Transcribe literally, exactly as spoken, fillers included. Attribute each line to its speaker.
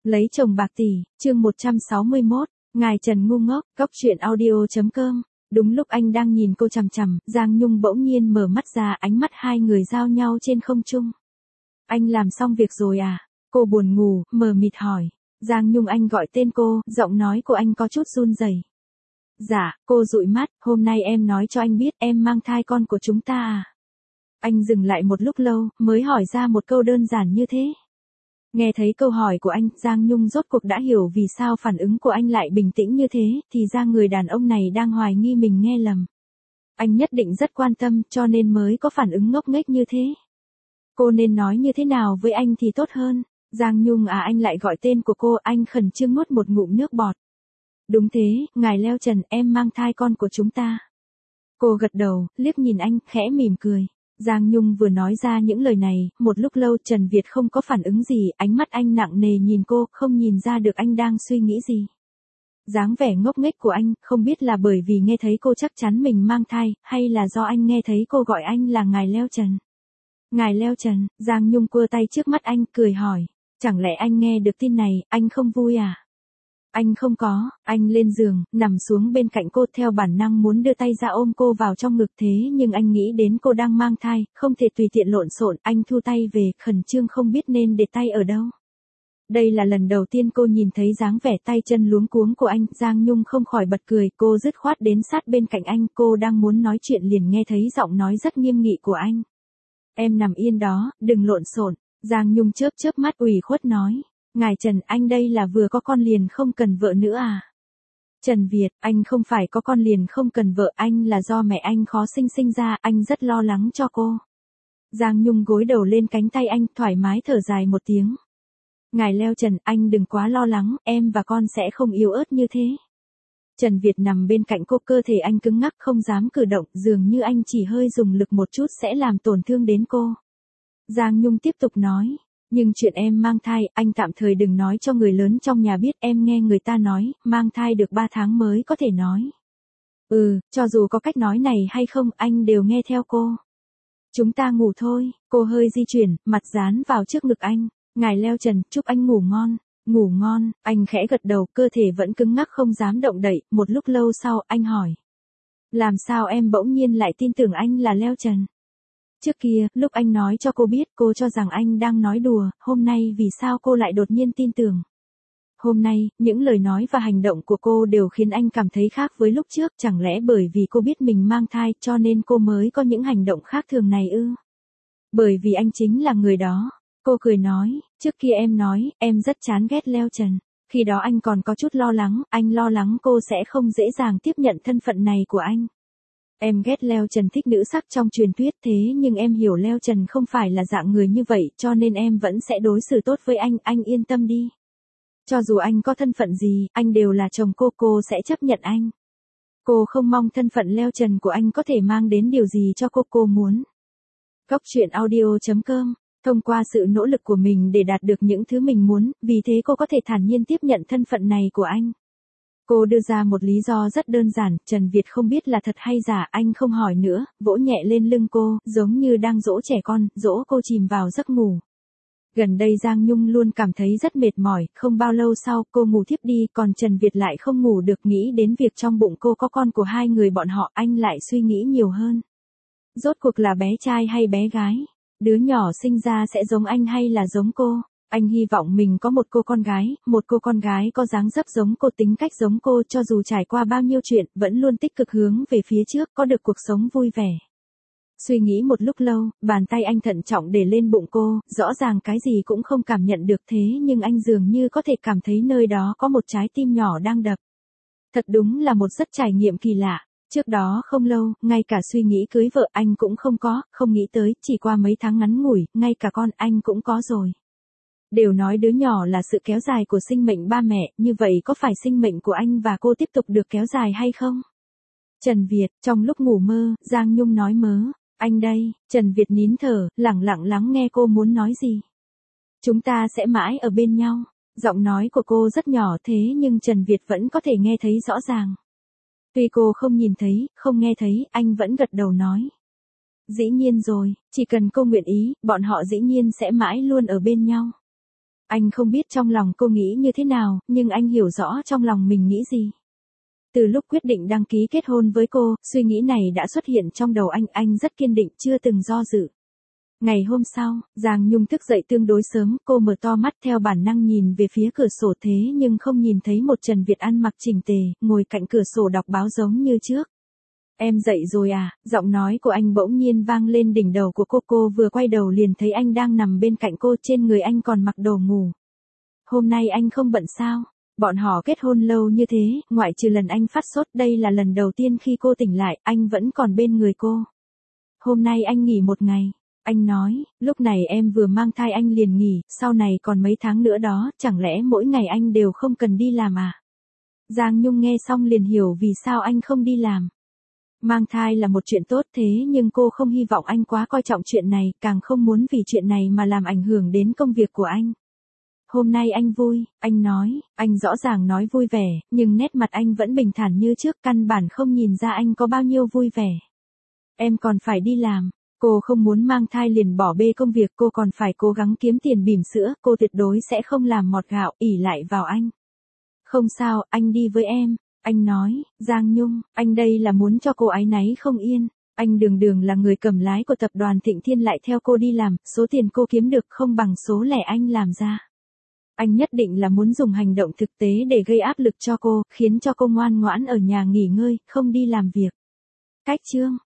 Speaker 1: Lấy chồng bạc tỷ, chương một trăm sáu mươi mốt, ngài Trần ngu ngốc, góc truyện audio.com. Đúng lúc anh đang nhìn cô chằm chằm, Giang Nhung bỗng nhiên mở mắt ra, ánh mắt hai người giao nhau trên không trung. Anh làm xong việc rồi à? Cô buồn ngủ, mờ mịt hỏi. Giang Nhung anh gọi tên cô, giọng nói của anh có chút run rẩy. Dạ, cô dụi mắt, hôm nay em nói cho anh biết em mang thai con của chúng ta à? Anh dừng lại một lúc lâu, mới hỏi ra một câu đơn giản như thế. Nghe thấy câu hỏi của anh, Giang Nhung rốt cuộc đã hiểu vì sao phản ứng của anh lại bình tĩnh như thế, thì ra người đàn ông này đang hoài nghi mình nghe lầm. Anh nhất định rất quan tâm, cho nên mới có phản ứng ngốc nghếch như thế. Cô nên nói như thế nào với anh thì tốt hơn? Giang Nhung à, anh lại gọi tên của cô, anh khẩn trương nuốt một ngụm nước bọt. Đúng thế, ngài Leo Trần, em mang thai con của chúng ta. Cô gật đầu, liếc nhìn anh, khẽ mỉm cười. Giang Nhung vừa nói ra những lời này, một lúc lâu Trần Việt không có phản ứng gì, ánh mắt anh nặng nề nhìn cô, không nhìn ra được anh đang suy nghĩ gì. Dáng vẻ ngốc nghếch của anh, không biết là bởi vì nghe thấy cô chắc chắn mình mang thai, hay là do anh nghe thấy cô gọi anh là ngài Leo Trần. Ngài Leo Trần, Giang Nhung cua tay trước mắt anh, cười hỏi. Chẳng lẽ anh nghe được tin này, anh không vui à? Anh không có, anh lên giường, nằm xuống bên cạnh cô, theo bản năng muốn đưa tay ra ôm cô vào trong ngực, thế nhưng anh nghĩ đến cô đang mang thai, không thể tùy tiện lộn xộn, anh thu tay về, khẩn trương không biết nên để tay ở đâu. Đây là lần đầu tiên cô nhìn thấy dáng vẻ tay chân luống cuống của anh, Giang Nhung không khỏi bật cười, cô dứt khoát đến sát bên cạnh anh, cô đang muốn nói chuyện liền nghe thấy giọng nói rất nghiêm nghị của anh. Em nằm yên đó, đừng lộn xộn. Giang Nhung chớp chớp mắt ủy khuất nói. Ngài Trần, anh đây là vừa có con liền không cần vợ nữa à? Trần Việt, anh không phải có con liền không cần vợ, anh là do mẹ anh khó sinh sinh ra, anh rất lo lắng cho cô. Giang Nhung gối đầu lên cánh tay anh, thoải mái thở dài một tiếng. Ngài Leo Trần, anh đừng quá lo lắng, em và con sẽ không yếu ớt như thế. Trần Việt nằm bên cạnh cô, cơ thể anh cứng ngắc không dám cử động, dường như anh chỉ hơi dùng lực một chút sẽ làm tổn thương đến cô. Giang Nhung tiếp tục nói. Nhưng chuyện em mang thai, anh tạm thời đừng nói cho người lớn trong nhà biết, em nghe người ta nói, mang thai được ba tháng mới có thể nói. Ừ, cho dù có cách nói này hay không, anh đều nghe theo cô. Chúng ta ngủ thôi, cô hơi di chuyển, mặt dán vào trước ngực anh. Ngài Leo Trần, chúc anh ngủ ngon. Ngủ ngon, anh khẽ gật đầu, cơ thể vẫn cứng ngắc không dám động đậy, một lúc lâu sau, anh hỏi. Làm sao em bỗng nhiên lại tin tưởng anh là Leo Trần? Trước kia, lúc anh nói cho cô biết, cô cho rằng anh đang nói đùa, hôm nay vì sao cô lại đột nhiên tin tưởng? Hôm nay, những lời nói và hành động của cô đều khiến anh cảm thấy khác với lúc trước, chẳng lẽ bởi vì cô biết mình mang thai cho nên cô mới có những hành động khác thường này ư? Bởi vì anh chính là người đó. Cô cười nói, trước kia em nói, em rất chán ghét Leo Trần. Khi đó anh còn có chút lo lắng, anh lo lắng cô sẽ không dễ dàng tiếp nhận thân phận này của anh. Em ghét Leo Trần thích nữ sắc trong truyền thuyết, thế nhưng em hiểu Leo Trần không phải là dạng người như vậy, cho nên em vẫn sẽ đối xử tốt với anh, anh yên tâm đi. Cho dù anh có thân phận gì, anh đều là chồng cô, cô sẽ chấp nhận anh. Cô không mong thân phận Leo Trần của anh có thể mang đến điều gì cho cô, cô muốn. Góc truyện audio.com, thông qua sự nỗ lực của mình để đạt được những thứ mình muốn, vì thế cô có thể thản nhiên tiếp nhận thân phận này của anh. Cô đưa ra một lý do rất đơn giản, Trần Việt không biết là thật hay giả, anh không hỏi nữa, vỗ nhẹ lên lưng cô, giống như đang dỗ trẻ con, dỗ cô chìm vào giấc ngủ. Gần đây Giang Nhung luôn cảm thấy rất mệt mỏi, không bao lâu sau, cô ngủ thiếp đi, còn Trần Việt lại không ngủ được, nghĩ đến việc trong bụng cô có con của hai người bọn họ, anh lại suy nghĩ nhiều hơn. Rốt cuộc là bé trai hay bé gái? Đứa nhỏ sinh ra sẽ giống anh hay là giống cô? Anh hy vọng mình có một cô con gái, một cô con gái có dáng dấp giống cô, tính cách giống cô, cho dù trải qua bao nhiêu chuyện, vẫn luôn tích cực hướng về phía trước, có được cuộc sống vui vẻ. Suy nghĩ một lúc lâu, bàn tay anh thận trọng để lên bụng cô, rõ ràng cái gì cũng không cảm nhận được, thế nhưng anh dường như có thể cảm thấy nơi đó có một trái tim nhỏ đang đập. Thật đúng là một rất trải nghiệm kỳ lạ. Trước đó không lâu, ngay cả suy nghĩ cưới vợ anh cũng không có, không nghĩ tới, chỉ qua mấy tháng ngắn ngủi, ngay cả con anh cũng có rồi. Đều nói đứa nhỏ là sự kéo dài của sinh mệnh ba mẹ, như vậy có phải sinh mệnh của anh và cô tiếp tục được kéo dài hay không? Trần Việt, trong lúc ngủ mơ, Giang Nhung nói mớ, anh đây, Trần Việt nín thở, lẳng lặng lắng nghe cô muốn nói gì. Chúng ta sẽ mãi ở bên nhau. Giọng nói của cô rất nhỏ thế nhưng Trần Việt vẫn có thể nghe thấy rõ ràng. Tuy cô không nhìn thấy, không nghe thấy, anh vẫn gật đầu nói. Dĩ nhiên rồi, chỉ cần cô nguyện ý, bọn họ dĩ nhiên sẽ mãi luôn ở bên nhau. Anh không biết trong lòng cô nghĩ như thế nào, nhưng anh hiểu rõ trong lòng mình nghĩ gì. Từ lúc quyết định đăng ký kết hôn với cô, suy nghĩ này đã xuất hiện trong đầu anh, anh rất kiên định, chưa từng do dự. Ngày hôm sau, Giang Nhung thức dậy tương đối sớm, cô mở to mắt theo bản năng nhìn về phía cửa sổ thế nhưng không nhìn thấy một Trần Việt ăn mặc chỉnh tề, ngồi cạnh cửa sổ đọc báo giống như trước. Em dậy rồi à, giọng nói của anh bỗng nhiên vang lên đỉnh đầu của cô, cô vừa quay đầu liền thấy anh đang nằm bên cạnh cô, trên người anh còn mặc đồ ngủ. Hôm nay anh không bận sao? Bọn họ kết hôn lâu như thế, ngoại trừ lần anh phát sốt, đây là lần đầu tiên khi cô tỉnh lại, anh vẫn còn bên người cô. Hôm nay anh nghỉ một ngày. Anh nói, lúc này em vừa mang thai anh liền nghỉ, sau này còn mấy tháng nữa đó, chẳng lẽ mỗi ngày anh đều không cần đi làm à? Giang Nhung nghe xong liền hiểu vì sao anh không đi làm. Mang thai là một chuyện tốt thế nhưng cô không hy vọng anh quá coi trọng chuyện này, càng không muốn vì chuyện này mà làm ảnh hưởng đến công việc của anh. Hôm nay anh vui, anh nói, anh rõ ràng nói vui vẻ, nhưng nét mặt anh vẫn bình thản như trước, căn bản không nhìn ra anh có bao nhiêu vui vẻ. Em còn phải đi làm. Cô không muốn mang thai liền bỏ bê công việc, cô còn phải cố gắng kiếm tiền bỉm sữa, cô tuyệt đối sẽ không làm mọt gạo, ỷ lại vào anh. Không sao, anh đi với em. Anh nói, Giang Nhung, anh đây là muốn cho cô áy náy không yên. Anh đường đường là người cầm lái của tập đoàn Thịnh Thiên lại theo cô đi làm, số tiền cô kiếm được không bằng số lẻ anh làm ra. Anh nhất định là muốn dùng hành động thực tế để gây áp lực cho cô, khiến cho cô ngoan ngoãn ở nhà nghỉ ngơi, không đi làm việc. Cách chương